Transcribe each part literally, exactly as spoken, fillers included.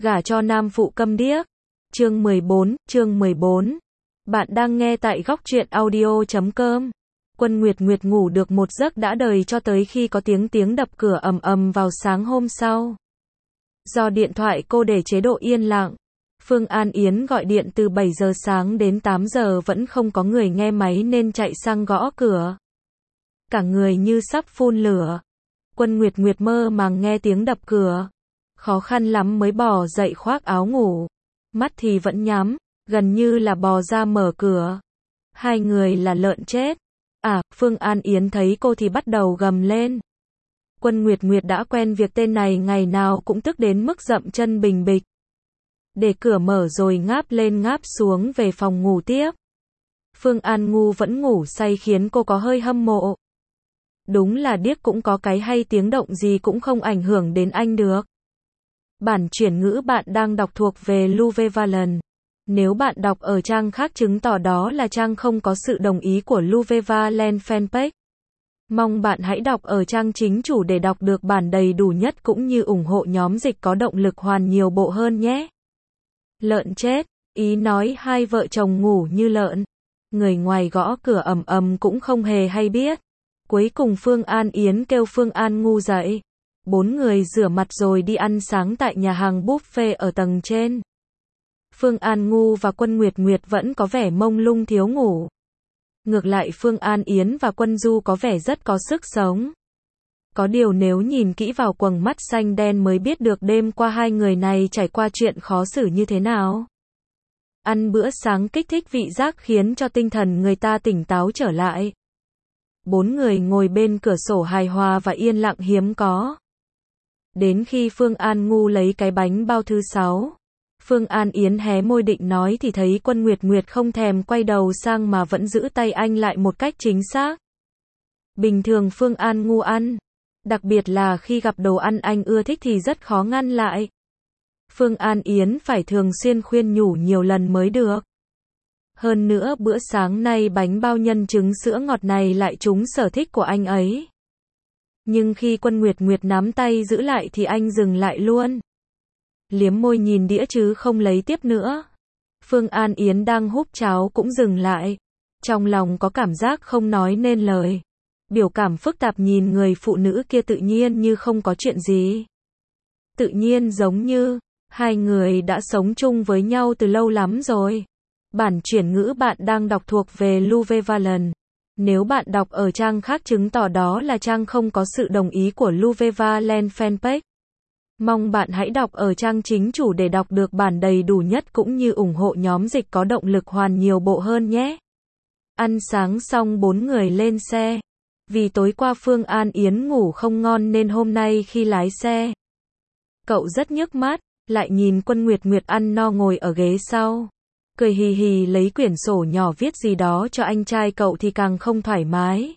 Gả cho nam phụ câm điếc. Chương mười bốn, chương mười bốn. Bạn đang nghe tại góc truyện audio chấm com. Quân Nguyệt Nguyệt ngủ được một giấc đã đời cho tới khi có tiếng tiếng đập cửa ầm ầm vào sáng hôm sau. Do điện thoại cô để chế độ yên lặng, Phương An Yến gọi điện từ bảy giờ sáng đến tám giờ vẫn không có người nghe máy nên chạy sang gõ cửa. Cả người như sắp phun lửa. Quân Nguyệt Nguyệt mơ màng nghe tiếng đập cửa. Khó khăn lắm mới bò dậy khoác áo ngủ. Mắt thì vẫn nhắm, gần như là bò ra mở cửa. Hai người là lợn chết. À, Phương An Yến thấy cô thì bắt đầu gầm lên. Quân Nguyệt Nguyệt đã quen việc tên này ngày nào cũng tức đến mức dậm chân bình bịch. Để cửa mở rồi ngáp lên ngáp xuống về phòng ngủ tiếp. Phương An Ngu vẫn ngủ say khiến cô có hơi hâm mộ. Đúng là điếc cũng có cái hay, tiếng động gì cũng không ảnh hưởng đến anh được. Bản chuyển ngữ bạn đang đọc thuộc về Luvevaland. Nếu bạn đọc ở trang khác chứng tỏ đó là trang không có sự đồng ý của Luvevaland fanpage. Mong bạn hãy đọc ở trang chính chủ để đọc được bản đầy đủ nhất cũng như ủng hộ nhóm dịch có động lực hoàn nhiều bộ hơn nhé. Lợn chết, ý nói hai vợ chồng ngủ như lợn. Người ngoài gõ cửa ầm ầm cũng không hề hay biết. Cuối cùng Phương An Yến kêu Phương An Ngu dậy. Bốn người rửa mặt rồi đi ăn sáng tại nhà hàng buffet ở tầng trên. Phương An Ngu và Quân Nguyệt Nguyệt vẫn có vẻ mông lung thiếu ngủ. Ngược lại Phương An Yến và Quân Du có vẻ rất có sức sống. Có điều nếu nhìn kỹ vào quầng mắt xanh đen mới biết được đêm qua hai người này trải qua chuyện khó xử như thế nào. Ăn bữa sáng kích thích vị giác khiến cho tinh thần người ta tỉnh táo trở lại. Bốn người ngồi bên cửa sổ hài hòa và yên lặng hiếm có. Đến khi Phương An Ngu lấy cái bánh bao thứ sáu, Phương An Yến hé môi định nói thì thấy Quân Nguyệt Nguyệt không thèm quay đầu sang mà vẫn giữ tay anh lại một cách chính xác. Bình thường Phương An Ngu ăn, đặc biệt là khi gặp đồ ăn anh ưa thích thì rất khó ngăn lại. Phương An Yến phải thường xuyên khuyên nhủ nhiều lần mới được. Hơn nữa bữa sáng nay bánh bao nhân trứng sữa ngọt này lại trúng sở thích của anh ấy. Nhưng khi Quân Nguyệt Nguyệt nắm tay giữ lại thì anh dừng lại luôn. Liếm môi nhìn đĩa chứ không lấy tiếp nữa. Phương An Yến đang húp cháo cũng dừng lại. Trong lòng có cảm giác không nói nên lời. Biểu cảm phức tạp nhìn người phụ nữ kia tự nhiên như không có chuyện gì. Tự nhiên giống như hai người đã sống chung với nhau từ lâu lắm rồi. Bản chuyển ngữ bạn đang đọc thuộc về Luvevaland. Nếu bạn đọc ở trang khác chứng tỏ đó là trang không có sự đồng ý của Luvevaland fanpage. Mong bạn hãy đọc ở trang chính chủ để đọc được bản đầy đủ nhất cũng như ủng hộ nhóm dịch có động lực hoàn nhiều bộ hơn nhé. Ăn sáng xong bốn người lên xe. Vì tối qua Phương An Yến ngủ không ngon nên hôm nay khi lái xe, cậu rất nhức mắt, lại nhìn Quân Nguyệt Nguyệt ăn no ngồi ở ghế sau. Cười hì hì lấy quyển sổ nhỏ viết gì đó cho anh trai cậu thì càng không thoải mái.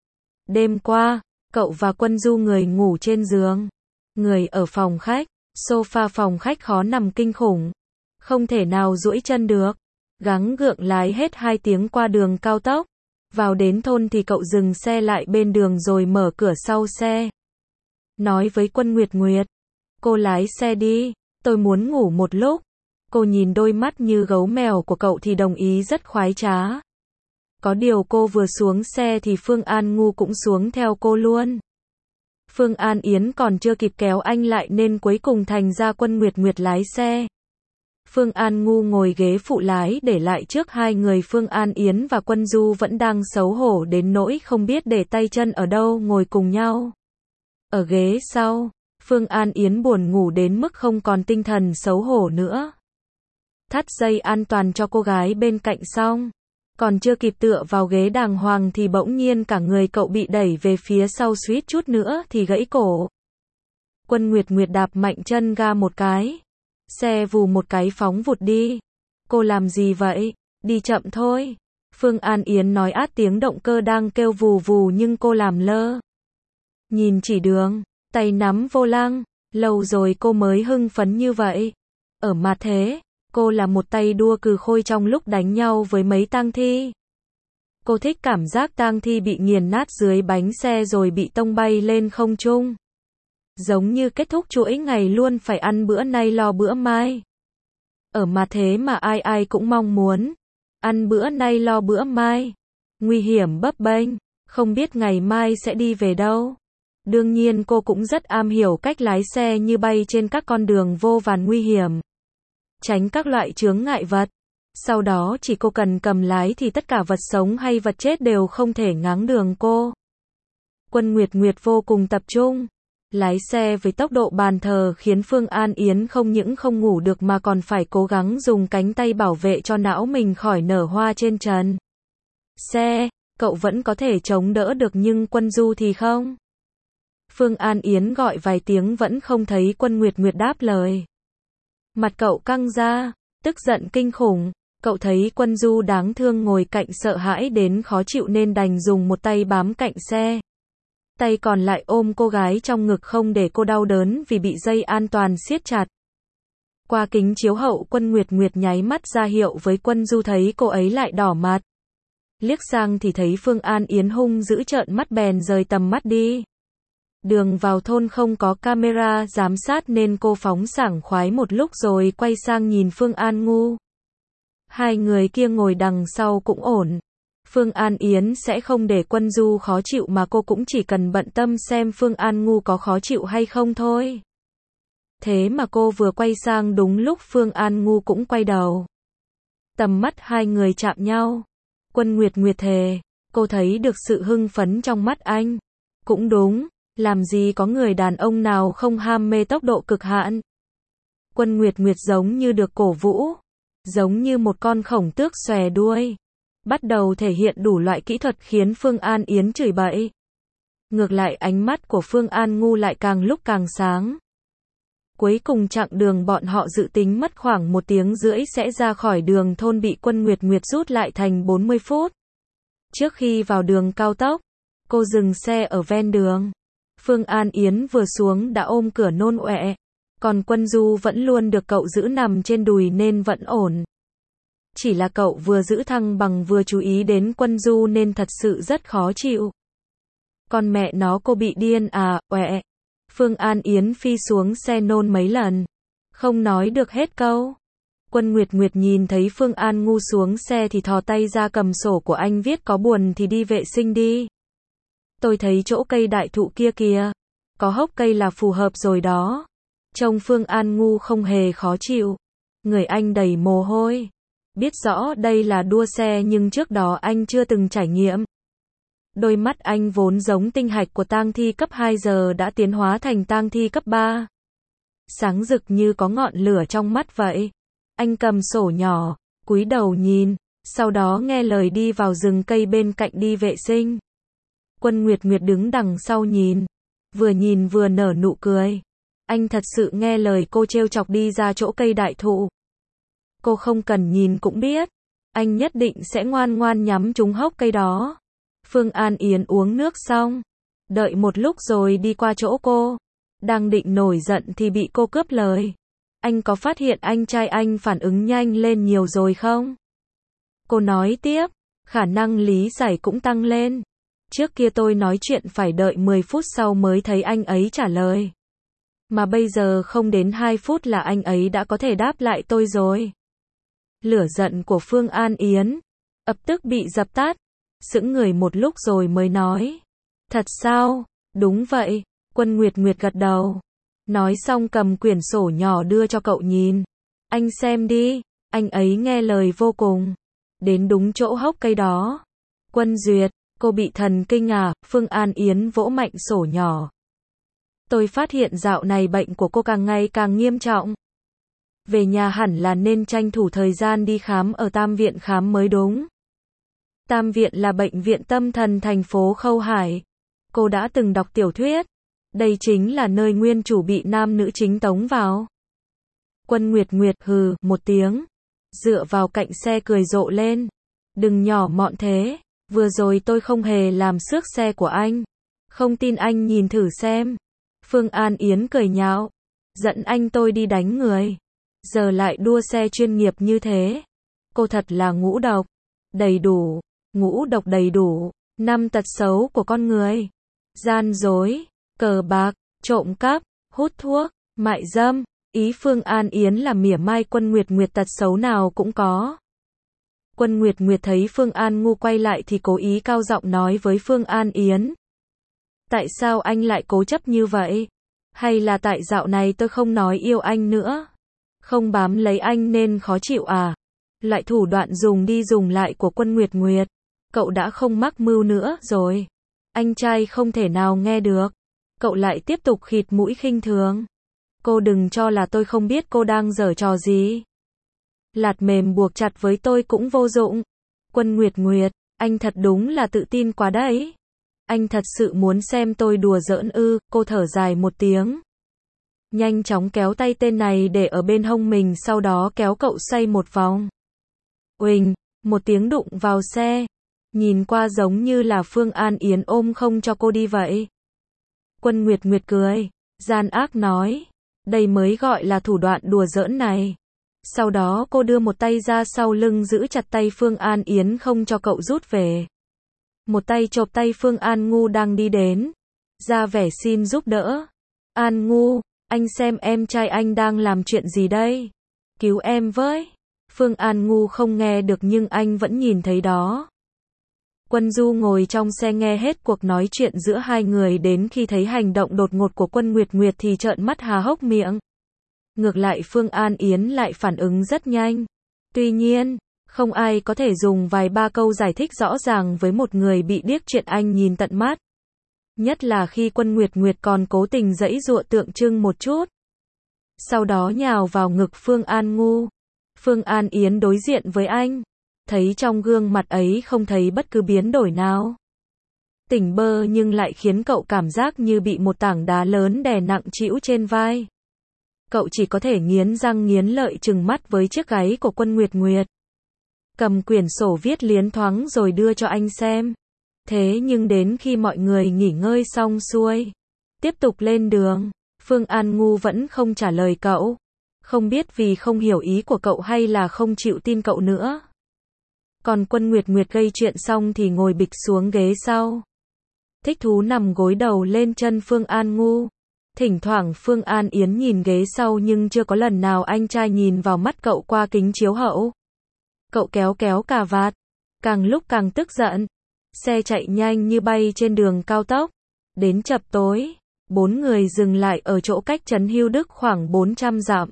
Đêm qua, cậu và Quân Du người ngủ trên giường. Người ở phòng khách, sofa phòng khách khó nằm kinh khủng. Không thể nào duỗi chân được. Gắng gượng lái hết hai tiếng qua đường cao tốc. Vào đến thôn thì cậu dừng xe lại bên đường rồi mở cửa sau xe. Nói với Quân Nguyệt Nguyệt. Cô lái xe đi, tôi muốn ngủ một lúc. Cô nhìn đôi mắt như gấu mèo của cậu thì đồng ý rất khoái trá. Có điều cô vừa xuống xe thì Phương An Ngu cũng xuống theo cô luôn. Phương An Yến còn chưa kịp kéo anh lại nên cuối cùng thành ra Quân Nguyệt Nguyệt lái xe. Phương An Ngu ngồi ghế phụ lái để lại trước hai người. Phương An Yến và Quân Du vẫn đang xấu hổ đến nỗi không biết để tay chân ở đâu ngồi cùng nhau. Ở ghế sau, Phương An Yến buồn ngủ đến mức không còn tinh thần xấu hổ nữa. Thắt dây an toàn cho cô gái bên cạnh xong, còn chưa kịp tựa vào ghế đàng hoàng thì bỗng nhiên cả người cậu bị đẩy về phía sau suýt chút nữa thì gãy cổ. Quân Nguyệt Nguyệt đạp mạnh chân ga một cái. Xe vù một cái phóng vụt đi. Cô làm gì vậy? Đi chậm thôi. Phương An Yến nói át tiếng động cơ đang kêu vù vù nhưng cô làm lơ. Nhìn chỉ đường, tay nắm vô lăng. Lâu rồi cô mới hưng phấn như vậy. Ở mà thế, cô là một tay đua cừ khôi trong lúc đánh nhau với mấy tang thi. Cô thích cảm giác tang thi bị nghiền nát dưới bánh xe rồi bị tông bay lên không trung. Giống như kết thúc chuỗi ngày luôn phải ăn bữa nay lo bữa mai. Ở mà thế mà ai ai cũng mong muốn. Ăn bữa nay lo bữa mai. Nguy hiểm bấp bênh, không biết ngày mai sẽ đi về đâu. Đương nhiên cô cũng rất am hiểu cách lái xe như bay trên các con đường vô vàn nguy hiểm. Tránh các loại chướng ngại vật. Sau đó chỉ cô cần cầm lái thì tất cả vật sống hay vật chết đều không thể ngáng đường cô. Quân Nguyệt Nguyệt vô cùng tập trung. Lái xe với tốc độ bàn thờ khiến Phương An Yến không những không ngủ được mà còn phải cố gắng dùng cánh tay bảo vệ cho não mình khỏi nở hoa trên trần. Xe, cậu vẫn có thể chống đỡ được nhưng Quân Du thì không. Phương An Yến gọi vài tiếng vẫn không thấy Quân Nguyệt Nguyệt đáp lời. Mặt cậu căng ra, tức giận kinh khủng. Cậu thấy Quân Du đáng thương ngồi cạnh sợ hãi đến khó chịu nên đành dùng một tay bám cạnh xe. Tay còn lại ôm cô gái trong ngực không để cô đau đớn vì bị dây an toàn siết chặt. Qua kính chiếu hậu Quân Nguyệt Nguyệt nháy mắt ra hiệu với Quân Du thấy cô ấy lại đỏ mặt. Liếc sang thì thấy Phương An Yến hung dữ trợn mắt bèn rời tầm mắt đi. Đường vào thôn không có camera giám sát nên cô phóng sảng khoái một lúc rồi quay sang nhìn Phương An Ngu. Hai người kia ngồi đằng sau cũng ổn. Phương An Yến sẽ không để Quân Du khó chịu mà cô cũng chỉ cần bận tâm xem Phương An Ngu có khó chịu hay không thôi. Thế mà cô vừa quay sang đúng lúc Phương An Ngu cũng quay đầu. Tầm mắt hai người chạm nhau. Quân Nguyệt Nguyệt thề, cô thấy được sự hưng phấn trong mắt anh. Cũng đúng, làm gì có người đàn ông nào không ham mê tốc độ cực hạn. Quân Nguyệt Nguyệt giống như được cổ vũ, giống như một con khổng tước xòe đuôi. Bắt đầu thể hiện đủ loại kỹ thuật khiến Phương An Yến chửi bậy. Ngược lại ánh mắt của Phương An Ngu lại càng lúc càng sáng. Cuối cùng chặng đường bọn họ dự tính mất khoảng một tiếng rưỡi sẽ ra khỏi đường thôn bị Quân Nguyệt Nguyệt rút lại thành bốn mươi phút. Trước khi vào đường cao tốc, cô dừng xe ở ven đường. Phương An Yến vừa xuống đã ôm cửa nôn ọe. Còn Quân Du vẫn luôn được cậu giữ nằm trên đùi nên vẫn ổn. Chỉ là cậu vừa giữ thăng bằng vừa chú ý đến Quân Du nên thật sự rất khó chịu. Con mẹ nó cô bị điên à, ọe. Phương An Yến phi xuống xe nôn mấy lần. Không nói được hết câu. Quân Nguyệt Nguyệt nhìn thấy Phương An Ngu xuống xe thì thò tay ra cầm sổ của anh viết có buồn thì đi vệ sinh đi. Tôi thấy chỗ cây đại thụ kia kìa. Có hốc cây là phù hợp rồi đó. Trông Phương An Ngu không hề khó chịu. Người anh đầy mồ hôi. Biết rõ đây là đua xe nhưng trước đó anh chưa từng trải nghiệm. Đôi mắt anh vốn giống tinh hạch của tang thi cấp hai giờ đã tiến hóa thành tang thi cấp ba. Sáng rực như có ngọn lửa trong mắt vậy. Anh cầm sổ nhỏ, cúi đầu nhìn, sau đó nghe lời đi vào rừng cây bên cạnh đi vệ sinh. Quân Nguyệt Nguyệt đứng đằng sau nhìn, vừa nhìn vừa nở nụ cười. Anh thật sự nghe lời cô trêu chọc đi ra chỗ cây đại thụ. Cô không cần nhìn cũng biết, anh nhất định sẽ ngoan ngoan nhắm trúng hốc cây đó. Phương An Yến uống nước xong, đợi một lúc rồi đi qua chỗ cô. Đang định nổi giận thì bị cô cướp lời. Anh có phát hiện anh trai anh phản ứng nhanh lên nhiều rồi không? Cô nói tiếp, khả năng lý giải cũng tăng lên. Trước kia tôi nói chuyện phải đợi mười phút sau mới thấy anh ấy trả lời. Mà bây giờ không đến hai phút là anh ấy đã có thể đáp lại tôi rồi. Lửa giận của Phương An Yến ập tức bị dập tắt. Sững người một lúc rồi mới nói. Thật sao? Đúng vậy. Quân Nguyệt Nguyệt gật đầu. Nói xong cầm quyển sổ nhỏ đưa cho cậu nhìn. Anh xem đi. Anh ấy nghe lời vô cùng. Đến đúng chỗ hốc cây đó. Quân Duyệt, cô bị thần kinh à? Phương An Yến vỗ mạnh sổ nhỏ. Tôi phát hiện dạo này bệnh của cô càng ngày càng nghiêm trọng. Về nhà hẳn là nên tranh thủ thời gian đi khám ở Tam Viện khám mới đúng. Tam Viện là bệnh viện tâm thần thành phố Khâu Hải. Cô đã từng đọc tiểu thuyết. Đây chính là nơi nguyên chủ bị nam nữ chính tống vào. Quân Nguyệt Nguyệt hừ một tiếng. Dựa vào cạnh xe cười rộ lên. Đừng nhỏ mọn thế. Vừa rồi tôi không hề làm xước xe của anh. Không tin anh nhìn thử xem. Phương An Yến cười nhạo. Giận anh tôi đi đánh người. Giờ lại đua xe chuyên nghiệp như thế. Cô thật là ngũ độc. Đầy đủ. Ngũ độc đầy đủ. Năm tật xấu của con người. Gian dối, cờ bạc, trộm cắp, hút thuốc, mại dâm. Ý Phương An Yến là mỉa mai Quân Nguyệt Nguyệt tật xấu nào cũng có. Quân Nguyệt Nguyệt thấy Phương An Ngu quay lại thì cố ý cao giọng nói với Phương An Yến. Tại sao anh lại cố chấp như vậy? Hay là tại dạo này tôi không nói yêu anh nữa? Không bám lấy anh nên khó chịu à? Lại thủ đoạn dùng đi dùng lại của Quân Nguyệt Nguyệt. Cậu đã không mắc mưu nữa rồi. Anh trai không thể nào nghe được. Cậu lại tiếp tục khịt mũi khinh thường. Cô đừng cho là tôi không biết cô đang giở trò gì. Lạt mềm buộc chặt với tôi cũng vô dụng. Quân Nguyệt Nguyệt, anh thật đúng là tự tin quá đấy. Anh thật sự muốn xem tôi đùa giỡn ư? Cô thở dài một tiếng. Nhanh chóng kéo tay tên này để ở bên hông mình, sau đó kéo cậu xoay một vòng. Uỳnh, một tiếng đụng vào xe. Nhìn qua giống như là Phương An Yến ôm không cho cô đi vậy. Quân Nguyệt Nguyệt cười, gian ác nói. Đây mới gọi là thủ đoạn đùa giỡn này. Sau đó cô đưa một tay ra sau lưng giữ chặt tay Phương An Yến không cho cậu rút về. Một tay chộp tay Phương An Ngu đang đi đến. Ra vẻ xin giúp đỡ. An Ngu, anh xem em trai anh đang làm chuyện gì đây? Cứu em với. Phương An Ngu không nghe được nhưng anh vẫn nhìn thấy đó. Quân Du ngồi trong xe nghe hết cuộc nói chuyện giữa hai người, đến khi thấy hành động đột ngột của Quân Nguyệt Nguyệt thì trợn mắt há hốc miệng. Ngược lại Phương An Yến lại phản ứng rất nhanh. Tuy nhiên, không ai có thể dùng vài ba câu giải thích rõ ràng với một người bị điếc chuyện anh nhìn tận mắt. Nhất là khi Quân Nguyệt Nguyệt còn cố tình giãy giụa tượng trưng một chút. Sau đó nhào vào ngực Phương An Ngu. Phương An Yến đối diện với anh. Thấy trong gương mặt ấy không thấy bất cứ biến đổi nào. Tỉnh bơ nhưng lại khiến cậu cảm giác như bị một tảng đá lớn đè nặng trĩu trên vai. Cậu chỉ có thể nghiến răng nghiến lợi trừng mắt với chiếc gáy của Quân Nguyệt Nguyệt. Cầm quyển sổ viết liến thoáng rồi đưa cho anh xem. Thế nhưng đến khi mọi người nghỉ ngơi xong xuôi, tiếp tục lên đường, Phương An Ngu vẫn không trả lời cậu. Không biết vì không hiểu ý của cậu hay là không chịu tin cậu nữa. Còn Quân Nguyệt Nguyệt gây chuyện xong thì ngồi bịch xuống ghế sau. Thích thú nằm gối đầu lên chân Phương An Ngu. Thỉnh thoảng Phương An Yến nhìn ghế sau nhưng chưa có lần nào anh trai nhìn vào mắt cậu qua kính chiếu hậu. Cậu kéo kéo cà vạt, càng lúc càng tức giận. Xe chạy nhanh như bay trên đường cao tốc. Đến chập tối, bốn người dừng lại ở chỗ cách trấn Hưu Đức khoảng bốn trăm dặm.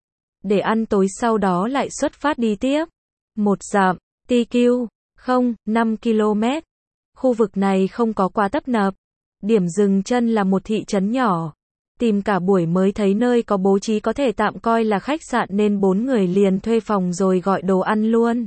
Để ăn tối sau đó lại xuất phát đi tiếp. Một dặm, tê quy, không, năm ki lô mét. Khu vực này không có quá tấp nập. Điểm dừng chân là một thị trấn nhỏ. Tìm cả buổi mới thấy nơi có bố trí có thể tạm coi là khách sạn nên bốn người liền thuê phòng rồi gọi đồ ăn luôn.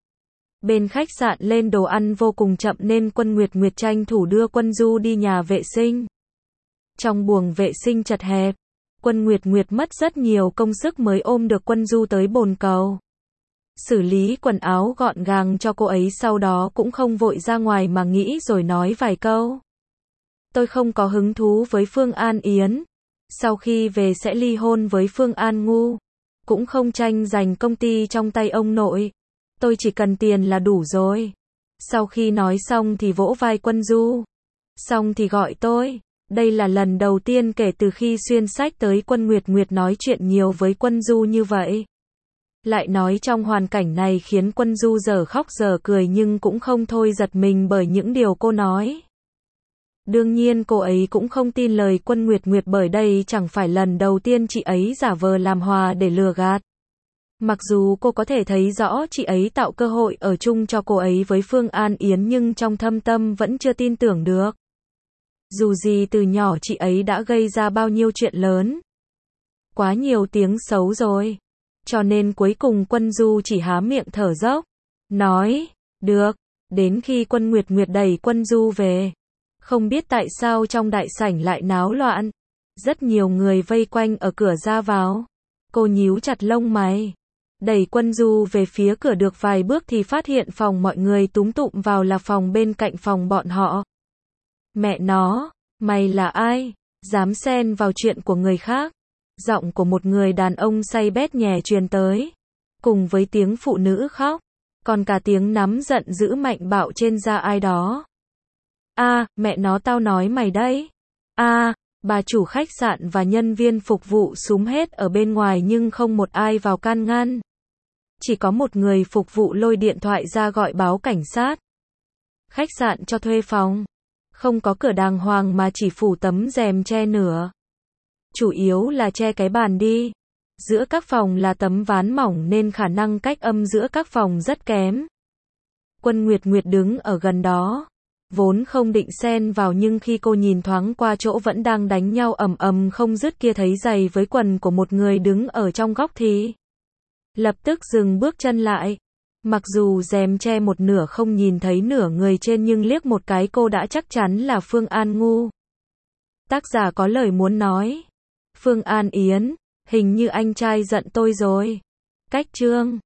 Bên khách sạn lên đồ ăn vô cùng chậm nên Quân Nguyệt Nguyệt tranh thủ đưa Quân Du đi nhà vệ sinh. Trong buồng vệ sinh chật hẹp, Quân Nguyệt Nguyệt mất rất nhiều công sức mới ôm được Quân Du tới bồn cầu. Xử lý quần áo gọn gàng cho cô ấy, sau đó cũng không vội ra ngoài mà nghĩ rồi nói vài câu. Tôi không có hứng thú với Phương An Yến. Sau khi về sẽ ly hôn với Phương An Ngu. Cũng không tranh giành công ty trong tay ông nội. Tôi chỉ cần tiền là đủ rồi. Sau khi nói xong thì vỗ vai Quân Du. Xong thì gọi tôi. Đây là lần đầu tiên kể từ khi xuyên sách tới Quân Nguyệt Nguyệt nói chuyện nhiều với Quân Du như vậy. Lại nói trong hoàn cảnh này khiến Quân Du giờ khóc giờ cười nhưng cũng không thôi giật mình bởi những điều cô nói. Đương nhiên cô ấy cũng không tin lời Quân Nguyệt Nguyệt bởi đây chẳng phải lần đầu tiên chị ấy giả vờ làm hòa để lừa gạt. Mặc dù cô có thể thấy rõ chị ấy tạo cơ hội ở chung cho cô ấy với Phương An Yến nhưng trong thâm tâm vẫn chưa tin tưởng được. Dù gì từ nhỏ chị ấy đã gây ra bao nhiêu chuyện lớn. Quá nhiều tiếng xấu rồi. Cho nên cuối cùng Quân Du chỉ há miệng thở dốc. Nói, được, đến khi Quân Nguyệt Nguyệt đẩy Quân Du về. Không biết tại sao trong đại sảnh lại náo loạn. Rất nhiều người vây quanh ở cửa ra vào. Cô nhíu chặt lông mày. Đẩy Quân Du về phía cửa được vài bước thì phát hiện phòng mọi người túm tụm vào là phòng bên cạnh phòng bọn họ. Mẹ nó, mày là ai? Dám xen vào chuyện của người khác. Giọng của một người đàn ông say bét nhè truyền tới. Cùng với tiếng phụ nữ khóc. Còn cả tiếng nắm giận dữ mạnh bạo trên da ai đó. A, à, mẹ nó tao nói mày đấy. A, à, Bà chủ khách sạn và nhân viên phục vụ súm hết ở bên ngoài nhưng không một ai vào can ngăn. Chỉ có một người phục vụ lôi điện thoại ra gọi báo cảnh sát. Khách sạn cho thuê phòng. Không có cửa đàng hoàng mà chỉ phủ tấm rèm che nửa. Chủ yếu là che cái bàn đi. Giữa các phòng là tấm ván mỏng nên khả năng cách âm giữa các phòng rất kém. Quân Nguyệt Nguyệt đứng ở gần đó. Vốn không định xen vào nhưng khi cô nhìn thoáng qua chỗ vẫn đang đánh nhau ầm ầm không dứt kia thấy giày với quần của một người đứng ở trong góc thì lập tức dừng bước chân lại. Mặc dù rèm che một nửa không nhìn thấy nửa người trên nhưng liếc một cái cô đã chắc chắn là Phương An Ngu. Tác giả có lời muốn nói. Phương An Yến, hình như anh trai giận tôi rồi. Cách chương